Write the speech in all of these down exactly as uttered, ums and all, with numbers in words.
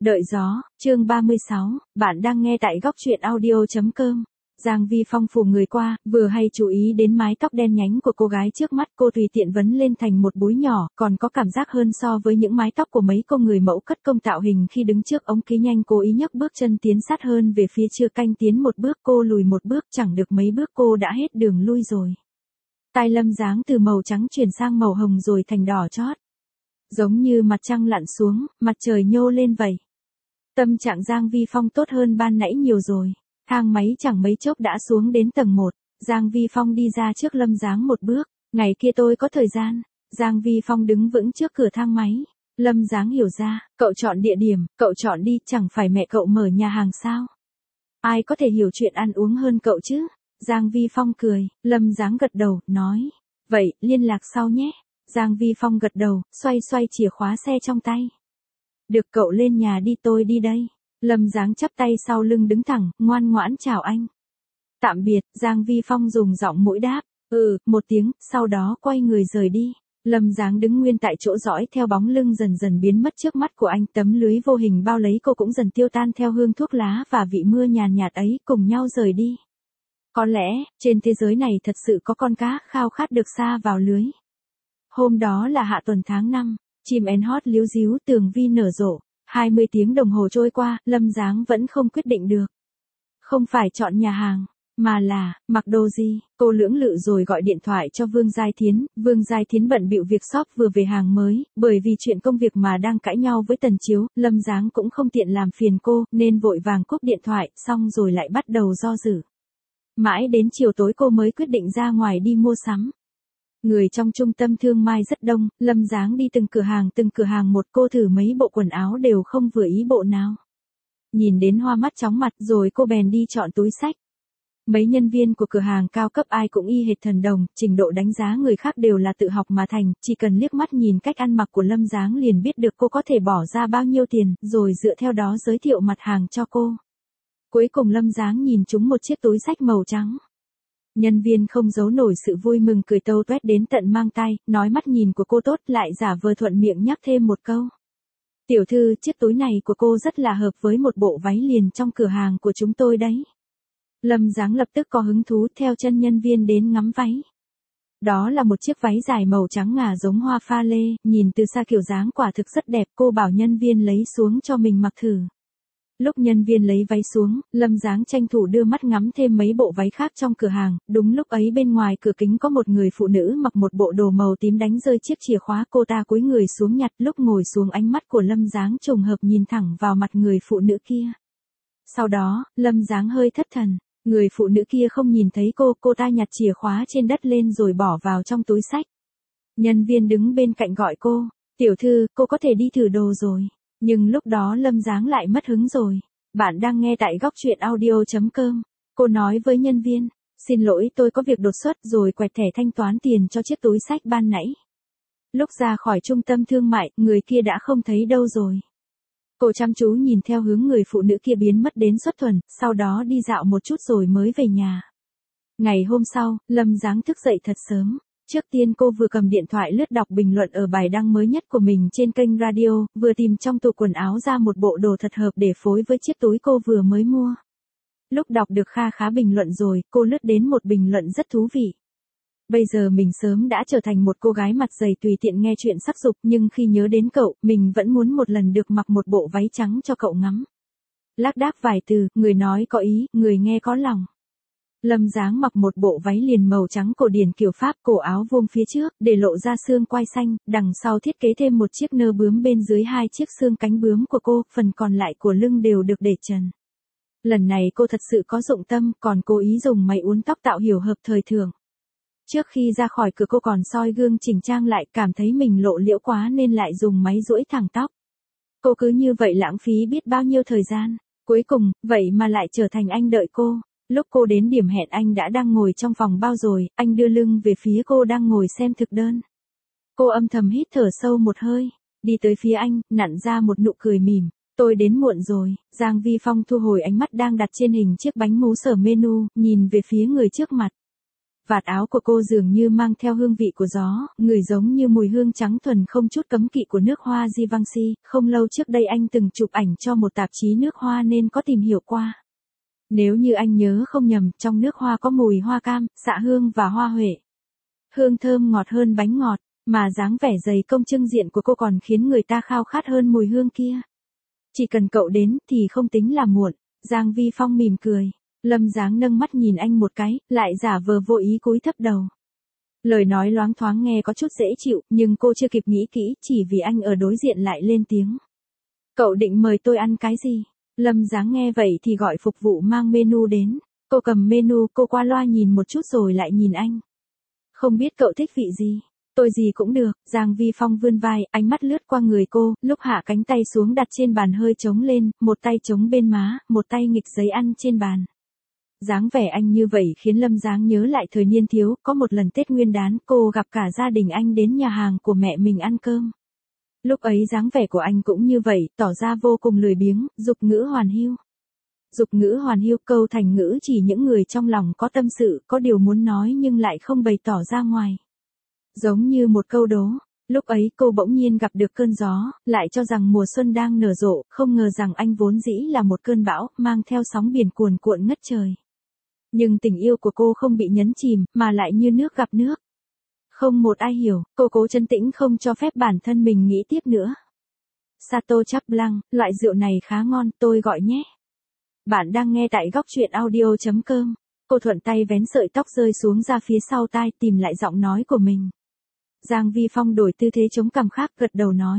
Đợi gió, chương ba mươi sáu, bạn đang nghe tại góc truyện audio.com. Giang Vi Phong phủ người qua, vừa hay chú ý đến mái tóc đen nhánh của cô gái trước mắt, cô tùy tiện vấn lên thành một búi nhỏ, còn có cảm giác hơn so với những mái tóc của mấy cô người mẫu cất công tạo hình khi đứng trước ống kính nhanh, cố ý nhấc bước chân tiến sát hơn về phía, chưa canh tiến một bước cô lùi một bước, chẳng được mấy bước cô đã hết đường lui rồi. Tai Lâm dáng từ màu trắng chuyển sang màu hồng rồi thành đỏ chót. Giống như mặt trăng lặn xuống, mặt trời nhô lên vậy. Tâm trạng Giang Vi Phong tốt hơn ban nãy nhiều rồi. Thang máy chẳng mấy chốc đã xuống đến tầng một. Giang Vi Phong đi ra trước Lâm Giáng một bước. Ngày kia tôi có thời gian. Giang Vi Phong đứng vững trước cửa thang máy. Lâm Giáng hiểu ra, cậu chọn địa điểm, cậu chọn đi, chẳng phải mẹ cậu mở nhà hàng sao? Ai có thể hiểu chuyện ăn uống hơn cậu chứ? Giang Vi Phong cười, Lâm Giáng gật đầu, nói. Vậy, liên lạc sau nhé. Giang Vi Phong gật đầu, xoay xoay chìa khóa xe trong tay. Được, cậu lên nhà đi, tôi đi đây. Lâm Giáng chắp tay sau lưng đứng thẳng, ngoan ngoãn chào anh. Tạm biệt, Giang Vi Phong dùng giọng mũi đáp. Ừ, một tiếng, sau đó quay người rời đi. Lâm Giáng đứng nguyên tại chỗ dõi theo bóng lưng dần dần biến mất trước mắt của anh, tấm lưới vô hình bao lấy cô cũng dần tiêu tan theo hương thuốc lá và vị mưa nhàn nhạt ấy, cùng nhau rời đi. Có lẽ, trên thế giới này thật sự có con cá khao khát được sa vào lưới. Hôm đó là hạ tuần tháng năm, chim én hót líu ríu, tường vi nở rộ. hai mươi tiếng đồng hồ trôi qua, Lâm Giáng vẫn không quyết định được. Không phải chọn nhà hàng, mà là, mặc đồ gì, cô lưỡng lự rồi gọi điện thoại cho Vương Giai Thiến. Vương Giai Thiến bận bịu việc shop vừa về hàng mới, bởi vì chuyện công việc mà đang cãi nhau với Tần Chiếu, Lâm Giáng cũng không tiện làm phiền cô, nên vội vàng cúp điện thoại, xong rồi lại bắt đầu do dự. Mãi đến chiều tối cô mới quyết định ra ngoài đi mua sắm. Người trong trung tâm thương mại rất đông, Lâm Giáng đi từng cửa hàng từng cửa hàng một, cô thử mấy bộ quần áo đều không vừa ý bộ nào. Nhìn đến hoa mắt chóng mặt rồi cô bèn đi chọn túi xách. Mấy nhân viên của cửa hàng cao cấp ai cũng y hệt thần đồng, trình độ đánh giá người khác đều là tự học mà thành, chỉ cần liếc mắt nhìn cách ăn mặc của Lâm Giáng liền biết được cô có thể bỏ ra bao nhiêu tiền, rồi dựa theo đó giới thiệu mặt hàng cho cô. Cuối cùng Lâm Giáng nhìn trúng một chiếc túi xách màu trắng. Nhân viên không giấu nổi sự vui mừng, cười tâu toét đến tận mang tai, nói mắt nhìn của cô tốt, lại giả vờ thuận miệng nhắc thêm một câu. Tiểu thư, chiếc túi này của cô rất là hợp với một bộ váy liền trong cửa hàng của chúng tôi đấy. Lâm Giáng lập tức có hứng thú theo chân nhân viên đến ngắm váy. Đó là một chiếc váy dài màu trắng ngà giống hoa pha lê, nhìn từ xa kiểu dáng quả thực rất đẹp, cô bảo nhân viên lấy xuống cho mình mặc thử. Lúc nhân viên lấy váy xuống, Lâm Giáng tranh thủ đưa mắt ngắm thêm mấy bộ váy khác trong cửa hàng, đúng lúc ấy bên ngoài cửa kính có một người phụ nữ mặc một bộ đồ màu tím đánh rơi chiếc chìa khóa, cô ta cúi người xuống nhặt, lúc ngồi xuống ánh mắt của Lâm Giáng trùng hợp nhìn thẳng vào mặt người phụ nữ kia. Sau đó, Lâm Giáng hơi thất thần, người phụ nữ kia không nhìn thấy cô, cô ta nhặt chìa khóa trên đất lên rồi bỏ vào trong túi xách. Nhân viên đứng bên cạnh gọi cô, tiểu thư, cô có thể đi thử đồ rồi. Nhưng lúc đó Lâm Giáng lại mất hứng rồi. Bạn đang nghe tại góc truyện audio.com. Cô nói với nhân viên, xin lỗi tôi có việc đột xuất, rồi quẹt thẻ thanh toán tiền cho chiếc túi xách ban nãy. Lúc ra khỏi trung tâm thương mại, người kia đã không thấy đâu rồi. Cô chăm chú nhìn theo hướng người phụ nữ kia biến mất đến xuất thuần, sau đó đi dạo một chút rồi mới về nhà. Ngày hôm sau, Lâm Giáng thức dậy thật sớm. Trước tiên cô vừa cầm điện thoại lướt đọc bình luận ở bài đăng mới nhất của mình trên kênh radio, vừa tìm trong tủ quần áo ra một bộ đồ thật hợp để phối với chiếc túi cô vừa mới mua. Lúc đọc được kha khá bình luận rồi, cô lướt đến một bình luận rất thú vị. Bây giờ mình sớm đã trở thành một cô gái mặt dày tùy tiện nghe chuyện sắc dục, nhưng khi nhớ đến cậu, mình vẫn muốn một lần được mặc một bộ váy trắng cho cậu ngắm. Lác đác vài từ, người nói có ý, người nghe có lòng. Lâm Giáng mặc một bộ váy liền màu trắng cổ điển kiểu Pháp, cổ áo vuông phía trước, để lộ ra xương quai xanh, đằng sau thiết kế thêm một chiếc nơ bướm bên dưới hai chiếc xương cánh bướm của cô, phần còn lại của lưng đều được để trần. Lần này cô thật sự có dụng tâm, còn cố ý dùng máy uốn tóc tạo hiểu hợp thời thượng. Trước khi ra khỏi cửa cô còn soi gương chỉnh trang lại, cảm thấy mình lộ liễu quá nên lại dùng máy duỗi thẳng tóc. Cô cứ như vậy lãng phí biết bao nhiêu thời gian, cuối cùng, vậy mà lại trở thành anh đợi cô. Lúc cô đến điểm hẹn anh đã đang ngồi trong phòng bao rồi, anh đưa lưng về phía cô đang ngồi xem thực đơn. Cô âm thầm hít thở sâu một hơi, đi tới phía anh, nặn ra một nụ cười mỉm. Tôi đến muộn rồi. Giang Vi Phong thu hồi ánh mắt đang đặt trên hình chiếc bánh mú sở menu, nhìn về phía người trước mặt. Vạt áo của cô dường như mang theo hương vị của gió, người giống như mùi hương trắng thuần không chút cấm kỵ của nước hoa Givenchy. Không lâu trước đây anh từng chụp ảnh cho một tạp chí nước hoa nên có tìm hiểu qua. Nếu như anh nhớ không nhầm, trong nước hoa có mùi hoa cam, xạ hương và hoa huệ. Hương thơm ngọt hơn bánh ngọt, mà dáng vẻ dày công trưng diện của cô còn khiến người ta khao khát hơn mùi hương kia. Chỉ cần cậu đến thì không tính là muộn. Giang Vi Phong mỉm cười. Lâm Giáng nâng mắt nhìn anh một cái, lại giả vờ vô ý cúi thấp đầu. Lời nói loáng thoáng nghe có chút dễ chịu, nhưng cô chưa kịp nghĩ kỹ, chỉ vì anh ở đối diện lại lên tiếng. Cậu định mời tôi ăn cái gì? Lâm Giáng nghe vậy thì gọi phục vụ mang menu đến. Cô cầm menu, cô qua loa nhìn một chút rồi lại nhìn anh. Không biết cậu thích vị gì? Tôi gì cũng được. Giang Vi Phong vươn vai, ánh mắt lướt qua người cô, lúc hạ cánh tay xuống đặt trên bàn hơi chống lên, một tay chống bên má, một tay nghịch giấy ăn trên bàn. Dáng vẻ anh như vậy khiến Lâm Giáng nhớ lại thời niên thiếu, có một lần Tết Nguyên đán, cô gặp cả gia đình anh đến nhà hàng của mẹ mình ăn cơm. Lúc ấy dáng vẻ của anh cũng như vậy, tỏ ra vô cùng lười biếng, dục ngữ hoàn hưu. Dục ngữ hoàn hưu, câu thành ngữ chỉ những người trong lòng có tâm sự, có điều muốn nói nhưng lại không bày tỏ ra ngoài. Giống như một câu đố. Lúc ấy cô bỗng nhiên gặp được cơn gió, lại cho rằng mùa xuân đang nở rộ, không ngờ rằng anh vốn dĩ là một cơn bão, mang theo sóng biển cuồn cuộn ngất trời. Nhưng tình yêu của cô không bị nhấn chìm, mà lại như nước gặp nước. Không một ai hiểu, cô cố trấn tĩnh không cho phép bản thân mình nghĩ tiếp nữa. Sato Chap Blanc, loại rượu này khá ngon, tôi gọi nhé. Bạn đang nghe tại góc truyện audio chấm com. Cô thuận tay vén sợi tóc rơi xuống ra phía sau tai, tìm lại giọng nói của mình. Giang Vi Phong đổi tư thế chống cằm khác, gật đầu nói.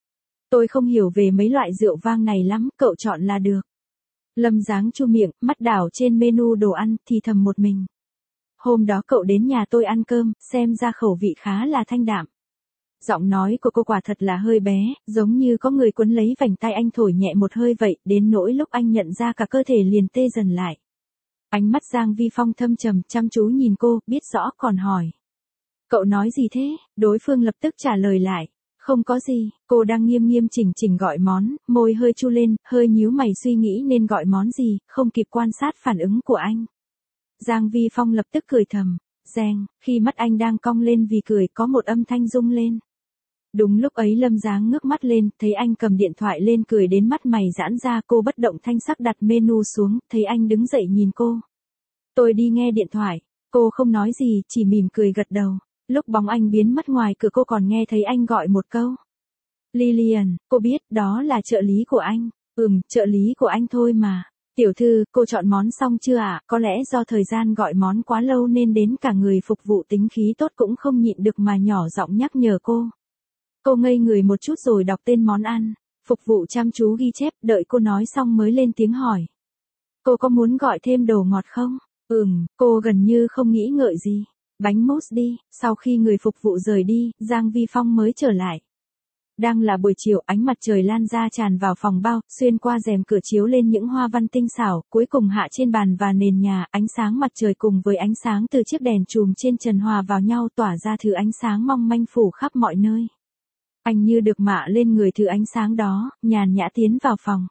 Tôi không hiểu về mấy loại rượu vang này lắm, cậu chọn là được. Lâm Giáng chu miệng, mắt đảo trên menu đồ ăn, thì thầm một mình. Hôm đó cậu đến nhà tôi ăn cơm, xem ra khẩu vị khá là thanh đạm. Giọng nói của cô quả thật là hơi bé, giống như có người quấn lấy vành tai anh thổi nhẹ một hơi vậy, đến nỗi lúc anh nhận ra cả cơ thể liền tê dần lại. Ánh mắt Giang Vi Phong thâm trầm, chăm chú nhìn cô, biết rõ còn hỏi. Cậu nói gì thế? Đối phương lập tức trả lời lại. Không có gì, cô đang nghiêm nghiêm chỉnh chỉnh gọi món, môi hơi chu lên, hơi nhíu mày suy nghĩ nên gọi món gì, không kịp quan sát phản ứng của anh. Giang Vi Phong lập tức cười thầm. Reng, khi mắt anh đang cong lên vì cười có một âm thanh rung lên. Đúng lúc ấy Lâm Giáng ngước mắt lên, thấy anh cầm điện thoại lên cười đến mắt mày giãn ra, cô bất động thanh sắc đặt menu xuống, thấy anh đứng dậy nhìn cô. Tôi đi nghe điện thoại, cô không nói gì, chỉ mỉm cười gật đầu. Lúc bóng anh biến mất ngoài cửa cô còn nghe thấy anh gọi một câu. Lillian, cô biết đó là trợ lý của anh. Ừm, trợ lý của anh thôi mà. Tiểu thư, cô chọn món xong chưa ạ? À? Có lẽ do thời gian gọi món quá lâu nên đến cả người phục vụ tính khí tốt cũng không nhịn được mà nhỏ giọng nhắc nhở cô. Cô ngây người một chút rồi đọc tên món ăn. Phục vụ chăm chú ghi chép, đợi cô nói xong mới lên tiếng hỏi. Cô có muốn gọi thêm đồ ngọt không? Ừm, cô gần như không nghĩ ngợi gì. Bánh mousse đi. Sau khi người phục vụ rời đi, Giang Vi Phong mới trở lại. Đang là buổi chiều, ánh mặt trời lan ra tràn vào phòng bao, xuyên qua rèm cửa chiếu lên những hoa văn tinh xảo, cuối cùng hạ trên bàn và nền nhà, ánh sáng mặt trời cùng với ánh sáng từ chiếc đèn chùm trên trần hòa vào nhau tỏa ra thứ ánh sáng mong manh phủ khắp mọi nơi. Anh như được mạ lên người thứ ánh sáng đó, nhàn nhã tiến vào phòng.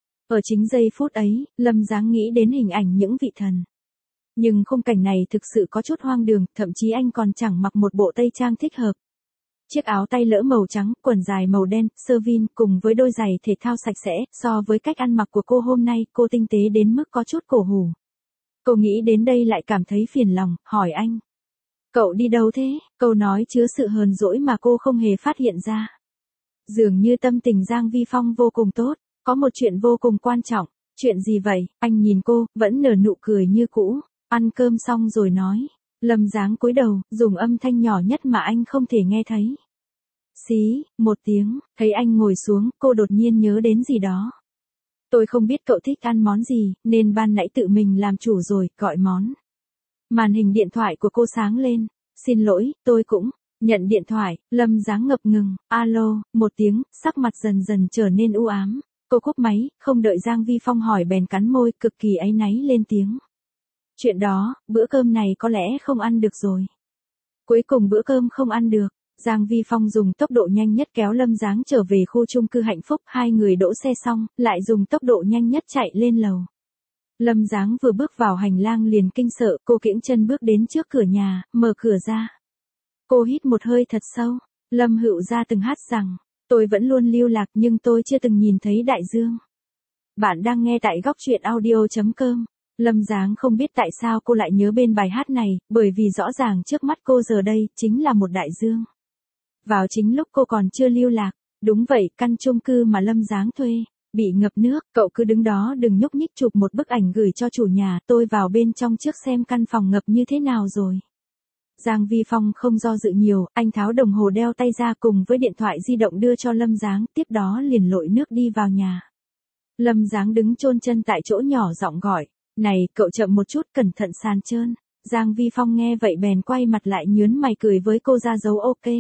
Ở chính giây phút ấy, Lâm Giáng nghĩ đến hình ảnh những vị thần. Nhưng khung cảnh này thực sự có chút hoang đường, thậm chí anh còn chẳng mặc một bộ tây trang thích hợp. Chiếc áo tay lỡ màu trắng, quần dài màu đen, sơ vin cùng với đôi giày thể thao sạch sẽ, so với cách ăn mặc của cô hôm nay, cô tinh tế đến mức có chút cổ hủ. Cô nghĩ đến đây lại cảm thấy phiền lòng, hỏi anh. Cậu đi đâu thế? Câu nói chứa sự hờn dỗi mà cô không hề phát hiện ra. Dường như tâm tình Giang Vi Phong vô cùng tốt, có một chuyện vô cùng quan trọng. Chuyện gì vậy? Anh nhìn cô, vẫn nở nụ cười như cũ. Ăn cơm xong rồi nói. Lâm Giáng cúi đầu, dùng âm thanh nhỏ nhất mà anh không thể nghe thấy. Xí, một tiếng, thấy anh ngồi xuống, cô đột nhiên nhớ đến gì đó. Tôi không biết cậu thích ăn món gì, nên ban nãy tự mình làm chủ rồi, gọi món. Màn hình điện thoại của cô sáng lên. Xin lỗi, tôi cũng. Nhận điện thoại, Lâm Giáng ngập ngừng. Alo, một tiếng, sắc mặt dần dần trở nên u ám. Cô cúp máy, không đợi Giang Vi Phong hỏi bèn cắn môi, cực kỳ áy náy lên tiếng. Chuyện đó, bữa cơm này có lẽ không ăn được rồi. Cuối cùng bữa cơm không ăn được. Giang Vi Phong dùng tốc độ nhanh nhất kéo Lâm Giáng trở về khu chung cư hạnh phúc, hai người đỗ xe xong, lại dùng tốc độ nhanh nhất chạy lên lầu. Lâm Giáng vừa bước vào hành lang liền kinh sợ, cô kiễng chân bước đến trước cửa nhà, mở cửa ra. Cô hít một hơi thật sâu. Lâm Hữu Gia từng hát rằng, tôi vẫn luôn lưu lạc nhưng tôi chưa từng nhìn thấy đại dương. Bạn đang nghe tại góc truyện audio.com. Lâm Giáng không biết tại sao cô lại nhớ bên bài hát này, bởi vì rõ ràng trước mắt cô giờ đây chính là một đại dương. Vào chính lúc cô còn chưa lưu lạc, đúng vậy, căn chung cư mà Lâm Giáng thuê bị ngập nước, cậu cứ đứng đó đừng nhúc nhích, chụp một bức ảnh gửi cho chủ nhà, tôi vào bên trong trước xem căn phòng ngập như thế nào rồi. Giang Vi Phong không do dự nhiều, anh tháo đồng hồ đeo tay ra cùng với điện thoại di động đưa cho Lâm Giáng, tiếp đó liền lội nước đi vào nhà. Lâm Giáng đứng chôn chân tại chỗ nhỏ giọng gọi, này, cậu chậm một chút, cẩn thận sàn trơn. Giang Vi Phong nghe vậy bèn quay mặt lại nhớn mày cười với cô ra dấu ok.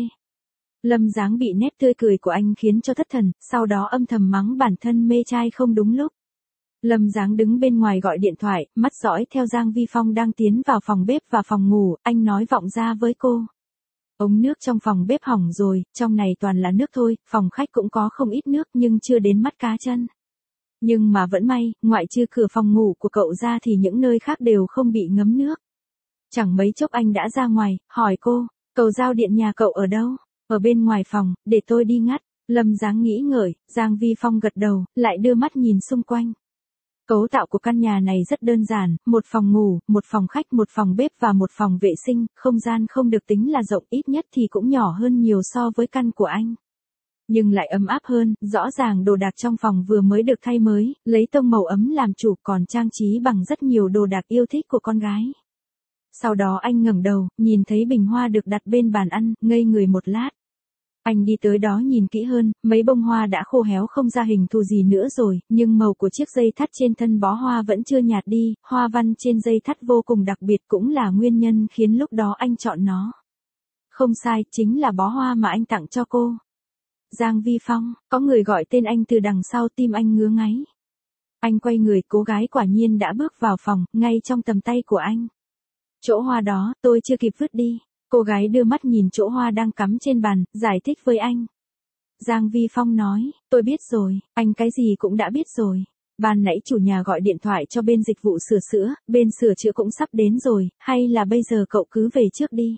Lâm Giáng bị nét tươi cười của anh khiến cho thất thần, sau đó âm thầm mắng bản thân mê trai không đúng lúc. Lâm Giáng đứng bên ngoài gọi điện thoại, mắt dõi theo Giang Vi Phong đang tiến vào phòng bếp và phòng ngủ, anh nói vọng ra với cô. Ống nước trong phòng bếp hỏng rồi, trong này toàn là nước thôi, phòng khách cũng có không ít nước nhưng chưa đến mắt cá chân. Nhưng mà vẫn may, ngoại trừ cửa phòng ngủ của cậu ra thì những nơi khác đều không bị ngấm nước. Chẳng mấy chốc anh đã ra ngoài, hỏi cô, cầu giao điện nhà cậu ở đâu? Ở bên ngoài phòng, để tôi đi ngắt. Lâm Giáng nghĩ ngợi, Giang Vi Phong gật đầu, lại đưa mắt nhìn xung quanh. Cấu tạo của căn nhà này rất đơn giản, một phòng ngủ, một phòng khách, một phòng bếp và một phòng vệ sinh, không gian không được tính là rộng, ít nhất thì cũng nhỏ hơn nhiều so với căn của anh. Nhưng lại ấm áp hơn, rõ ràng đồ đạc trong phòng vừa mới được thay mới, lấy tông màu ấm làm chủ, còn trang trí bằng rất nhiều đồ đạc yêu thích của con gái. Sau đó anh ngẩng đầu, nhìn thấy bình hoa được đặt bên bàn ăn, ngây người một lát. Anh đi tới đó nhìn kỹ hơn, mấy bông hoa đã khô héo không ra hình thù gì nữa rồi, nhưng màu của chiếc dây thắt trên thân bó hoa vẫn chưa nhạt đi, hoa văn trên dây thắt vô cùng đặc biệt, cũng là nguyên nhân khiến lúc đó anh chọn nó. Không sai, chính là bó hoa mà anh tặng cho cô. Giang Vi Phong, có người gọi tên anh từ đằng sau, tim anh ngứa ngáy. Anh quay người, cô gái quả nhiên đã bước vào phòng, ngay trong tầm tay của anh. Chỗ hoa đó, tôi chưa kịp vứt đi. Cô gái đưa mắt nhìn chỗ hoa đang cắm trên bàn, giải thích với anh. Giang Vi Phong nói, tôi biết rồi, anh cái gì cũng đã biết rồi. Ban nãy chủ nhà gọi điện thoại cho bên dịch vụ sửa chữa, bên sửa chữa cũng sắp đến rồi, hay là bây giờ cậu cứ về trước đi.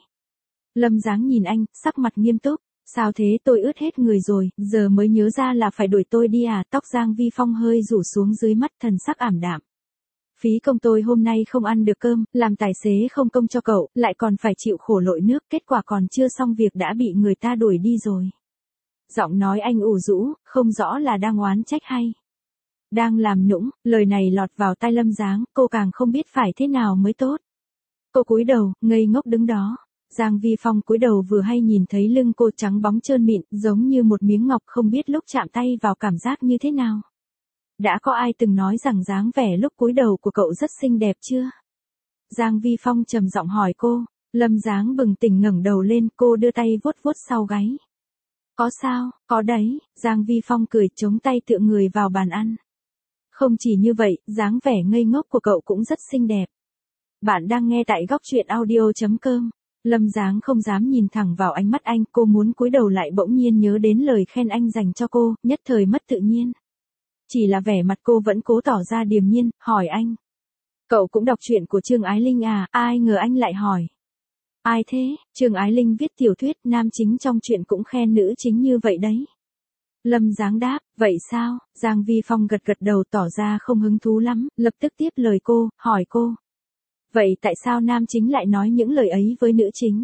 Lâm Giáng nhìn anh, sắc mặt nghiêm túc. Sao thế, tôi ướt hết người rồi, giờ mới nhớ ra là phải đuổi tôi đi à? Tóc Giang Vi Phong hơi rủ xuống dưới mắt, thần sắc ảm đạm. Phí công tôi hôm nay không ăn được cơm, làm tài xế không công cho cậu, lại còn phải chịu khổ lội nước, kết quả còn chưa xong việc đã bị người ta đuổi đi rồi. Giọng nói anh ủ rũ, không rõ là đang oán trách hay đang làm nũng, lời này lọt vào tai Lâm Giáng, cô càng không biết phải thế nào mới tốt. Cô cúi đầu, ngây ngốc đứng đó. Giang Vi Phong cúi đầu vừa hay nhìn thấy lưng cô trắng bóng trơn mịn, giống như một miếng ngọc, không biết lúc chạm tay vào cảm giác như thế nào. Đã có ai từng nói rằng dáng vẻ lúc cúi đầu của cậu rất xinh đẹp chưa? Giang Vi Phong trầm giọng hỏi cô. Lâm Giáng bừng tỉnh ngẩng đầu lên, cô đưa tay vuốt vuốt sau gáy. Có sao, có đấy, Giang Vi Phong cười, chống tay tựa người vào bàn ăn. Không chỉ như vậy, dáng vẻ ngây ngốc của cậu cũng rất xinh đẹp. Bạn đang nghe tại góc truyện audio.com. Lâm Giáng không dám nhìn thẳng vào ánh mắt anh, cô muốn cúi đầu lại bỗng nhiên nhớ đến lời khen anh dành cho cô, nhất thời mất tự nhiên. Chỉ là vẻ mặt cô vẫn cố tỏ ra điềm nhiên, hỏi anh. Cậu cũng đọc truyện của Trương Ái Linh à? Ai ngờ anh lại hỏi. Ai thế? Trương Ái Linh viết tiểu thuyết, nam chính trong truyện cũng khen nữ chính như vậy đấy. Lâm Giáng đáp, vậy sao? Giang Vi Phong gật gật đầu tỏ ra không hứng thú lắm, lập tức tiếp lời cô, hỏi cô. Vậy tại sao nam chính lại nói những lời ấy với nữ chính?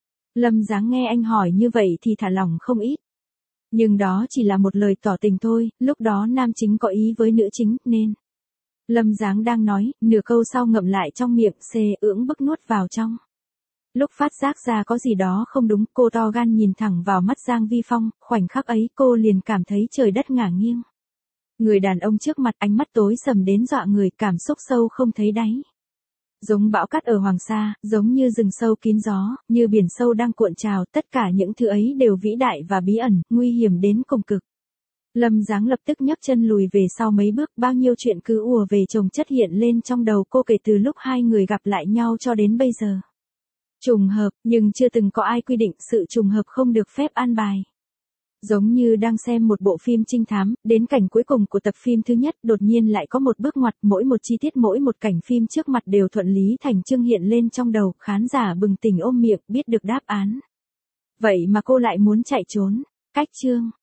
Lâm Giáng nghe anh hỏi như vậy thì thả lỏng không ít. Nhưng đó chỉ là một lời tỏ tình thôi, lúc đó nam chính có ý với nữ chính, nên. Lâm Giáng đang nói, nửa câu sau ngậm lại trong miệng, xê ưỡng bức nuốt vào trong. Lúc phát giác ra có gì đó không đúng, cô to gan nhìn thẳng vào mắt Giang Vi Phong, khoảnh khắc ấy cô liền cảm thấy trời đất ngả nghiêng. Người đàn ông trước mặt, ánh mắt tối sầm đến dọa người, cảm xúc sâu không thấy đáy. Giống bão cát ở Hoàng Sa, giống như rừng sâu kín gió, như biển sâu đang cuộn trào, tất cả những thứ ấy đều vĩ đại và bí ẩn, nguy hiểm đến cùng cực. Lâm Giáng lập tức nhấc chân lùi về sau mấy bước, bao nhiêu chuyện cứ ùa về chồng chất hiện lên trong đầu cô kể từ lúc hai người gặp lại nhau cho đến bây giờ. Trùng hợp, nhưng chưa từng có ai quy định sự trùng hợp không được phép an bài. Giống như đang xem một bộ phim trinh thám, đến cảnh cuối cùng của tập phim thứ nhất, đột nhiên lại có một bước ngoặt, mỗi một chi tiết mỗi một cảnh phim trước mặt đều thuận lý thành chương hiện lên trong đầu, khán giả bừng tỉnh ôm miệng, biết được đáp án. Vậy mà cô lại muốn chạy trốn. Cách chương